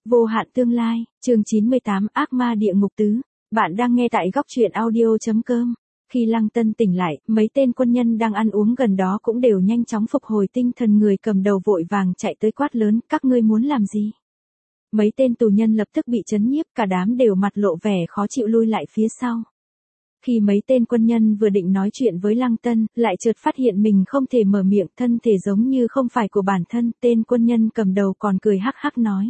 Vô hạn tương lai, chương 98 ác ma địa ngục tứ. Bạn đang nghe tại góc truyện audio.com. Khi Lăng Tân tỉnh lại, mấy tên quân nhân đang ăn uống gần đó cũng đều nhanh chóng phục hồi tinh thần, người cầm đầu vội vàng chạy tới quát lớn, các ngươi muốn làm gì? Mấy tên tù nhân lập tức bị trấn nhiếp, cả đám đều mặt lộ vẻ khó chịu lui lại phía sau. Khi mấy tên quân nhân vừa định nói chuyện với Lăng Tân, lại chợt phát hiện mình không thể mở miệng, thân thể giống như không phải của bản thân, tên quân nhân cầm đầu còn cười hắc hắc nói.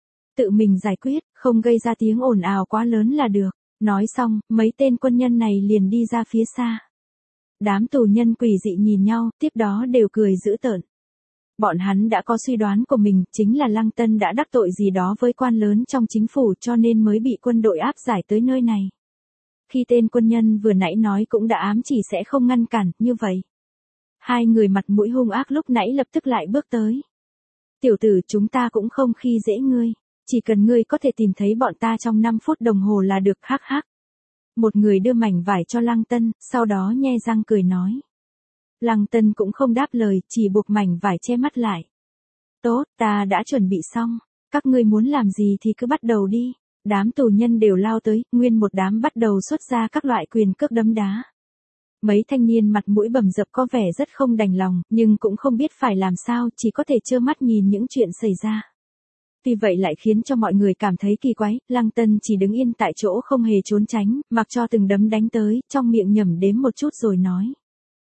Tự mình giải quyết, không gây ra tiếng ồn ào quá lớn là được. Nói xong, mấy tên quân nhân này liền đi ra phía xa. Đám tù nhân quỷ dị nhìn nhau, tiếp đó đều cười dữ tợn. Bọn hắn đã có suy đoán của mình, chính là Lăng Tân đã đắc tội gì đó với quan lớn trong chính phủ cho nên mới bị quân đội áp giải tới nơi này. Khi tên quân nhân vừa nãy nói cũng đã ám chỉ sẽ không ngăn cản, như vậy. Hai người mặt mũi hung ác lúc nãy lập tức lại bước tới. Tiểu tử, chúng ta cũng không khi dễ ngươi. Chỉ cần ngươi có thể tìm thấy bọn ta trong 5 phút đồng hồ là được, hắc hắc. Một người đưa mảnh vải cho Lăng Tân, sau đó nhe răng cười nói. Lăng Tân cũng không đáp lời, chỉ buộc mảnh vải che mắt lại. Tốt, ta đã chuẩn bị xong. Các ngươi muốn làm gì thì cứ bắt đầu đi. Đám tù nhân đều lao tới, nguyên một đám bắt đầu xuất ra các loại quyền cước đấm đá. Mấy thanh niên mặt mũi bầm dập có vẻ rất không đành lòng, nhưng cũng không biết phải làm sao, chỉ có thể trơ mắt nhìn những chuyện xảy ra. Vì vậy lại khiến cho mọi người cảm thấy kỳ quái, Lăng Tân chỉ đứng yên tại chỗ không hề trốn tránh, mặc cho từng đấm đánh tới, trong miệng nhẩm đếm một chút rồi nói.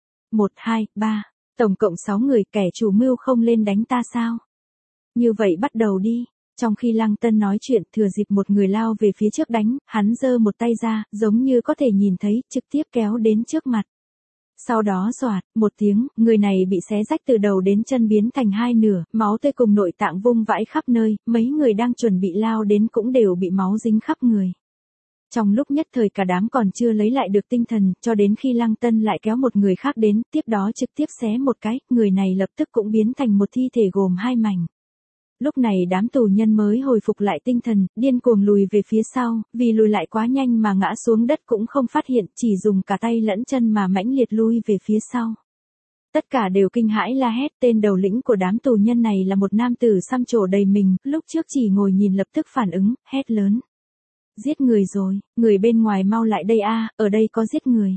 1, 2, 3, tổng cộng 6 người, kẻ chủ mưu không lên đánh ta sao? Như vậy bắt đầu đi. Trong khi Lăng Tân nói chuyện, thừa dịp một người lao về phía trước đánh, hắn giơ một tay ra, giống như có thể nhìn thấy, trực tiếp kéo đến trước mặt. Sau đó xoạt, một tiếng, người này bị xé rách từ đầu đến chân biến thành hai nửa, máu tươi cùng nội tạng vung vãi khắp nơi, mấy người đang chuẩn bị lao đến cũng đều bị máu dính khắp người. Trong lúc nhất thời cả đám còn chưa lấy lại được tinh thần, cho đến khi Lăng Tân lại kéo một người khác đến, tiếp đó trực tiếp xé một cái, người này lập tức cũng biến thành một thi thể gồm hai mảnh. Lúc này đám tù nhân mới hồi phục lại tinh thần, điên cuồng lùi về phía sau, vì lùi lại quá nhanh mà ngã xuống đất cũng không phát hiện, chỉ dùng cả tay lẫn chân mà mãnh liệt lui về phía sau. Tất cả đều kinh hãi la hét, tên đầu lĩnh của đám tù nhân này là một nam tử xăm trổ đầy mình, lúc trước chỉ ngồi nhìn lập tức phản ứng, hét lớn. Giết người rồi, người bên ngoài mau lại đây a, ở đây có giết người.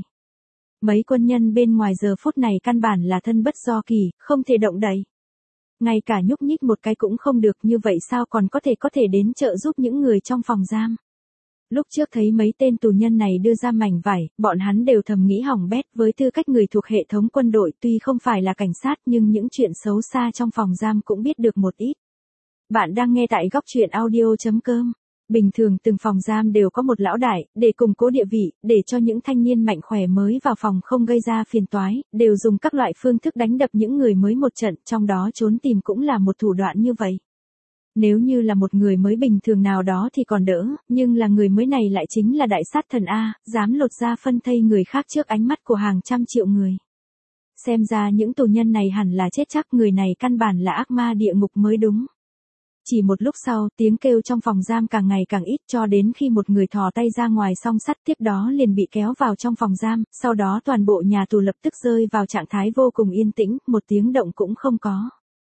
Mấy quân nhân bên ngoài giờ phút này căn bản là thân bất do kỳ, không thể động đậy. Ngay cả nhúc nhích một cái cũng không được, như vậy sao còn có thể đến trợ giúp những người trong phòng giam. Lúc trước thấy mấy tên tù nhân này đưa ra mảnh vải, bọn hắn đều thầm nghĩ hỏng bét, với tư cách người thuộc hệ thống quân đội tuy không phải là cảnh sát nhưng những chuyện xấu xa trong phòng giam cũng biết được một ít. Bạn đang nghe tại góc truyện audio.com. Bình thường từng phòng giam đều có một lão đại, để củng cố địa vị, để cho những thanh niên mạnh khỏe mới vào phòng không gây ra phiền toái, đều dùng các loại phương thức đánh đập những người mới một trận, trong đó trốn tìm cũng là một thủ đoạn như vậy. Nếu như là một người mới bình thường nào đó thì còn đỡ, nhưng là người mới này lại chính là đại sát thần A, dám lột da phân thây người khác trước ánh mắt của hàng trăm triệu người. Xem ra những tù nhân này hẳn là chết chắc, người này căn bản là ác ma địa ngục mới đúng. Chỉ một lúc sau, tiếng kêu trong phòng giam càng ngày càng ít cho đến khi một người thò tay ra ngoài song sắt, tiếp đó liền bị kéo vào trong phòng giam, sau đó toàn bộ nhà tù lập tức rơi vào trạng thái vô cùng yên tĩnh, một tiếng động cũng không có.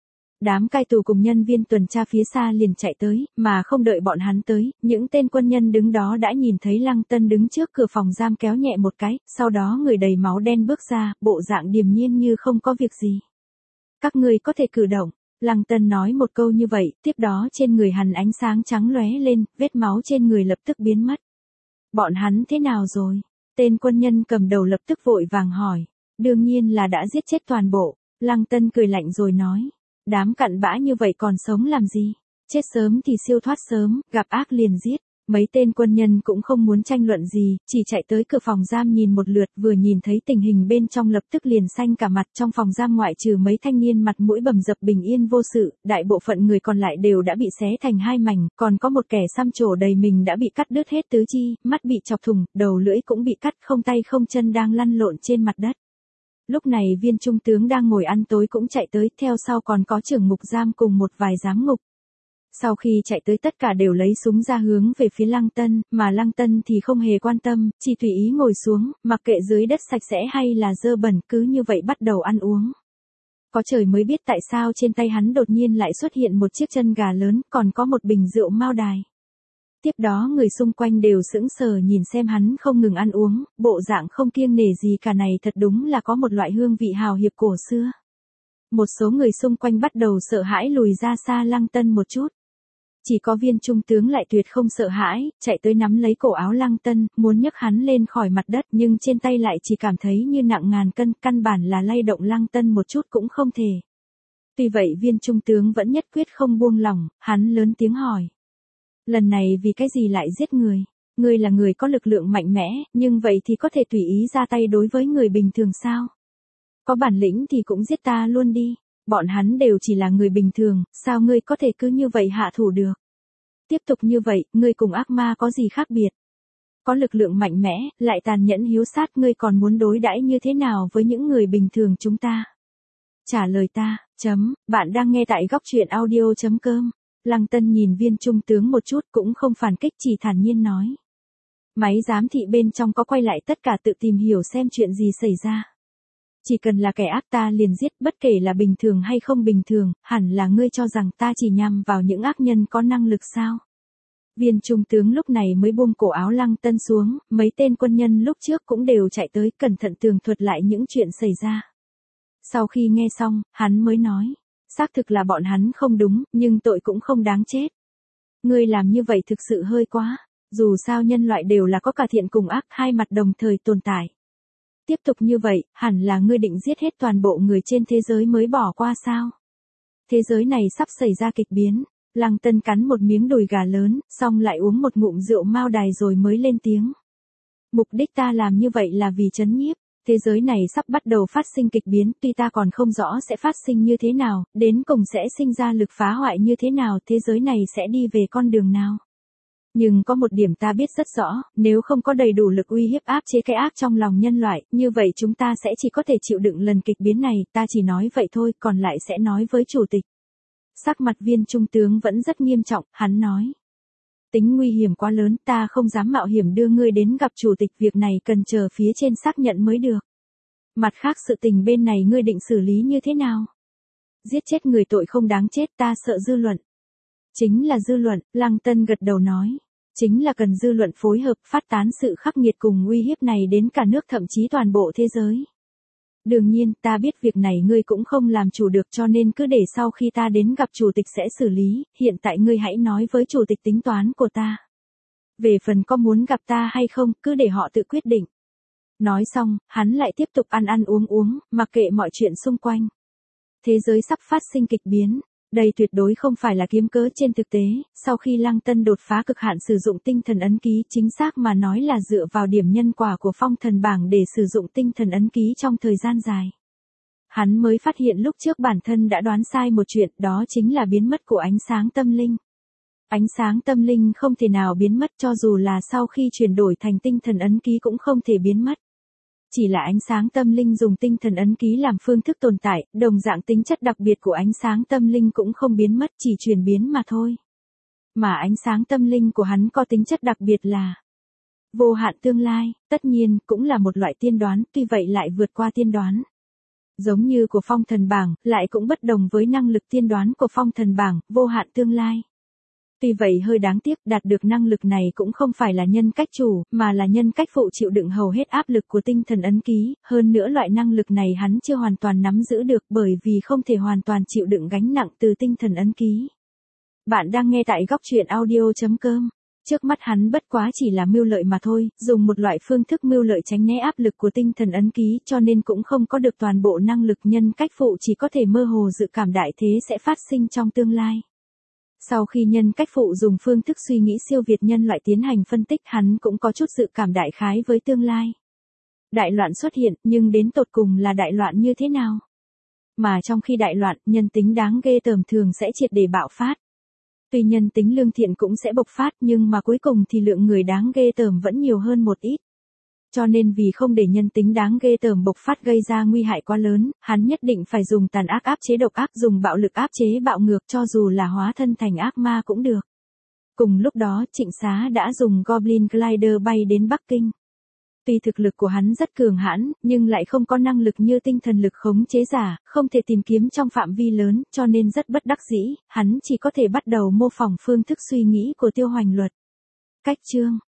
Đám cai tù cùng nhân viên tuần tra phía xa liền chạy tới, mà không đợi bọn hắn tới, những tên quân nhân đứng đó đã nhìn thấy Lăng Tân đứng trước cửa phòng giam kéo nhẹ một cái, sau đó người đầy máu đen bước ra, bộ dạng điềm nhiên như không có việc gì. Các ngươi có thể cử động. Lăng Tân nói một câu như vậy, tiếp đó trên người hắn ánh sáng trắng lóe lên, vết máu trên người lập tức biến mất. Bọn hắn thế nào rồi? Tên quân nhân cầm đầu lập tức vội vàng hỏi. Đương nhiên là đã giết chết toàn bộ. Lăng Tân cười lạnh rồi nói. Đám cặn bã như vậy còn sống làm gì? Chết sớm thì siêu thoát sớm, gặp ác liền giết. Mấy tên quân nhân cũng không muốn tranh luận gì, chỉ chạy tới cửa phòng giam nhìn một lượt, vừa nhìn thấy tình hình bên trong lập tức liền xanh cả mặt. Trong phòng giam ngoại trừ mấy thanh niên mặt mũi bầm dập bình yên vô sự, đại bộ phận người còn lại đều đã bị xé thành hai mảnh, còn có một kẻ xăm trổ đầy mình đã bị cắt đứt hết tứ chi, mắt bị chọc thủng, đầu lưỡi cũng bị cắt, không tay không chân đang lăn lộn trên mặt đất. Lúc này viên trung tướng đang ngồi ăn tối cũng chạy tới, theo sau còn có trưởng ngục giam cùng một vài giám ngục. Sau khi chạy tới tất cả đều lấy súng ra hướng về phía Lăng Tân, mà Lăng Tân thì không hề quan tâm, chỉ tùy ý ngồi xuống, mặc kệ dưới đất sạch sẽ hay là dơ bẩn, cứ như vậy bắt đầu ăn uống. Có trời mới biết tại sao trên tay hắn đột nhiên lại xuất hiện một chiếc chân gà lớn, còn có một bình rượu Mao Đài. Tiếp đó người xung quanh đều sững sờ nhìn xem hắn không ngừng ăn uống, bộ dạng không kiêng nể gì cả này thật đúng là có một loại hương vị hào hiệp cổ xưa. Một số người xung quanh bắt đầu sợ hãi lùi ra xa Lăng Tân một chút. Chỉ có Viên trung tướng lại tuyệt không sợ hãi, chạy tới nắm lấy cổ áo Lăng Tân, muốn nhấc hắn lên khỏi mặt đất nhưng trên tay lại chỉ cảm thấy như nặng ngàn cân, căn bản là lay động Lăng Tân một chút cũng không thể. Tuy vậy Viên trung tướng vẫn nhất quyết không buông lỏng, hắn lớn tiếng hỏi. Lần này vì cái gì lại giết người? Ngươi là người có lực lượng mạnh mẽ, nhưng vậy thì có thể tùy ý ra tay đối với người bình thường sao? Có bản lĩnh thì cũng giết ta luôn đi. Bọn hắn đều chỉ là người bình thường, sao ngươi có thể cứ như vậy hạ thủ được? Tiếp tục như vậy, ngươi cùng ác ma có gì khác biệt? Có lực lượng mạnh mẽ, lại tàn nhẫn hiếu sát, ngươi còn muốn đối đãi như thế nào với những người bình thường chúng ta? Trả lời ta, bạn đang nghe tại góc truyện audio.com. Lăng Tân nhìn Viên trung tướng một chút cũng không phản kích, chỉ thản nhiên nói. Máy giám thị bên trong có quay lại tất cả, tự tìm hiểu xem chuyện gì xảy ra. Chỉ cần là kẻ ác ta liền giết, bất kể là bình thường hay không bình thường, hẳn là ngươi cho rằng ta chỉ nhằm vào những ác nhân có năng lực sao? Viên trung tướng lúc này mới buông cổ áo Lăng Tân xuống, mấy tên quân nhân lúc trước cũng đều chạy tới cẩn thận tường thuật lại những chuyện xảy ra. Sau khi nghe xong, hắn mới nói, xác thực là bọn hắn không đúng, nhưng tội cũng không đáng chết. Ngươi làm như vậy thực sự hơi quá, dù sao nhân loại đều là có cả thiện cùng ác, hai mặt đồng thời tồn tại. Tiếp tục như vậy, hẳn là ngươi định giết hết toàn bộ người trên thế giới mới bỏ qua sao? Thế giới này sắp xảy ra kịch biến. Lăng Tân cắn một miếng đùi gà lớn, xong lại uống một ngụm rượu Mao Đài rồi mới lên tiếng. Mục đích ta làm như vậy là vì trấn nhiếp. Thế giới này sắp bắt đầu phát sinh kịch biến, tuy ta còn không rõ sẽ phát sinh như thế nào, đến cùng sẽ sinh ra lực phá hoại như thế nào, thế giới này sẽ đi về con đường nào. Nhưng có một điểm ta biết rất rõ, nếu không có đầy đủ lực uy hiếp áp chế cái ác trong lòng nhân loại, như vậy chúng ta sẽ chỉ có thể chịu đựng lần kịch biến này, ta chỉ nói vậy thôi, còn lại sẽ nói với chủ tịch. Sắc mặt Viên trung tướng vẫn rất nghiêm trọng, hắn nói. Tính nguy hiểm quá lớn, ta không dám mạo hiểm đưa ngươi đến gặp chủ tịch, việc này cần chờ phía trên xác nhận mới được. Mặt khác sự tình bên này ngươi định xử lý như thế nào? Giết chết người tội không đáng chết, ta sợ dư luận. Chính là dư luận, Lăng Tân gật đầu nói. Chính là cần dư luận phối hợp phát tán sự khắc nghiệt cùng uy hiếp này đến cả nước, thậm chí toàn bộ thế giới. Đương nhiên, ta biết việc này ngươi cũng không làm chủ được, cho nên cứ để sau khi ta đến gặp chủ tịch sẽ xử lý, hiện tại ngươi hãy nói với chủ tịch tính toán của ta. Về phần có muốn gặp ta hay không, cứ để họ tự quyết định. Nói xong, hắn lại tiếp tục ăn uống, mặc kệ mọi chuyện xung quanh. Thế giới sắp phát sinh kịch biến. Đây tuyệt đối không phải là kiếm cớ, trên thực tế, sau khi Lăng Tân đột phá cực hạn sử dụng tinh thần ấn ký, chính xác mà nói là dựa vào điểm nhân quả của phong thần bảng để sử dụng tinh thần ấn ký trong thời gian dài. Hắn mới phát hiện lúc trước bản thân đã đoán sai một chuyện, đó chính là biến mất của ánh sáng tâm linh. Ánh sáng tâm linh không thể nào biến mất, cho dù là sau khi chuyển đổi thành tinh thần ấn ký cũng không thể biến mất. Chỉ là ánh sáng tâm linh dùng tinh thần ấn ký làm phương thức tồn tại, đồng dạng tính chất đặc biệt của ánh sáng tâm linh cũng không biến mất, chỉ chuyển biến mà thôi. Mà ánh sáng tâm linh của hắn có tính chất đặc biệt là vô hạn tương lai, tất nhiên cũng là một loại tiên đoán, tuy vậy lại vượt qua tiên đoán. Giống như của phong thần bảng, lại cũng bất đồng với năng lực tiên đoán của phong thần bảng, vô hạn tương lai. Tuy vậy hơi đáng tiếc, đạt được năng lực này cũng không phải là nhân cách chủ, mà là nhân cách phụ chịu đựng hầu hết áp lực của tinh thần ấn ký, hơn nữa loại năng lực này hắn chưa hoàn toàn nắm giữ được bởi vì không thể hoàn toàn chịu đựng gánh nặng từ tinh thần ấn ký. Bạn đang nghe tại góc truyện audio.com. Trước mắt hắn bất quá chỉ là mưu lợi mà thôi, dùng một loại phương thức mưu lợi tránh né áp lực của tinh thần ấn ký, cho nên cũng không có được toàn bộ năng lực, nhân cách phụ chỉ có thể mơ hồ dự cảm đại thế sẽ phát sinh trong tương lai. Sau khi nhân cách phụ dùng phương thức suy nghĩ siêu việt nhân loại tiến hành phân tích, hắn cũng có chút dự cảm đại khái với tương lai. Đại loạn xuất hiện, nhưng đến tột cùng là đại loạn như thế nào? Mà trong khi đại loạn, nhân tính đáng ghê tởm thường sẽ triệt để bạo phát. Tuy nhân tính lương thiện cũng sẽ bộc phát, nhưng mà cuối cùng thì lượng người đáng ghê tởm vẫn nhiều hơn một ít. Cho nên vì không để nhân tính đáng ghê tởm bộc phát gây ra nguy hại quá lớn, hắn nhất định phải dùng tàn ác áp chế độc ác, dùng bạo lực áp chế bạo ngược, cho dù là hóa thân thành ác ma cũng được. Cùng lúc đó, Trịnh Xá đã dùng Goblin Glider bay đến Bắc Kinh. Tuy thực lực của hắn rất cường hãn, nhưng lại không có năng lực như tinh thần lực khống chế giả, không thể tìm kiếm trong phạm vi lớn, cho nên rất bất đắc dĩ, hắn chỉ có thể bắt đầu mô phỏng phương thức suy nghĩ của Tiêu Hoành Luật. Cách chương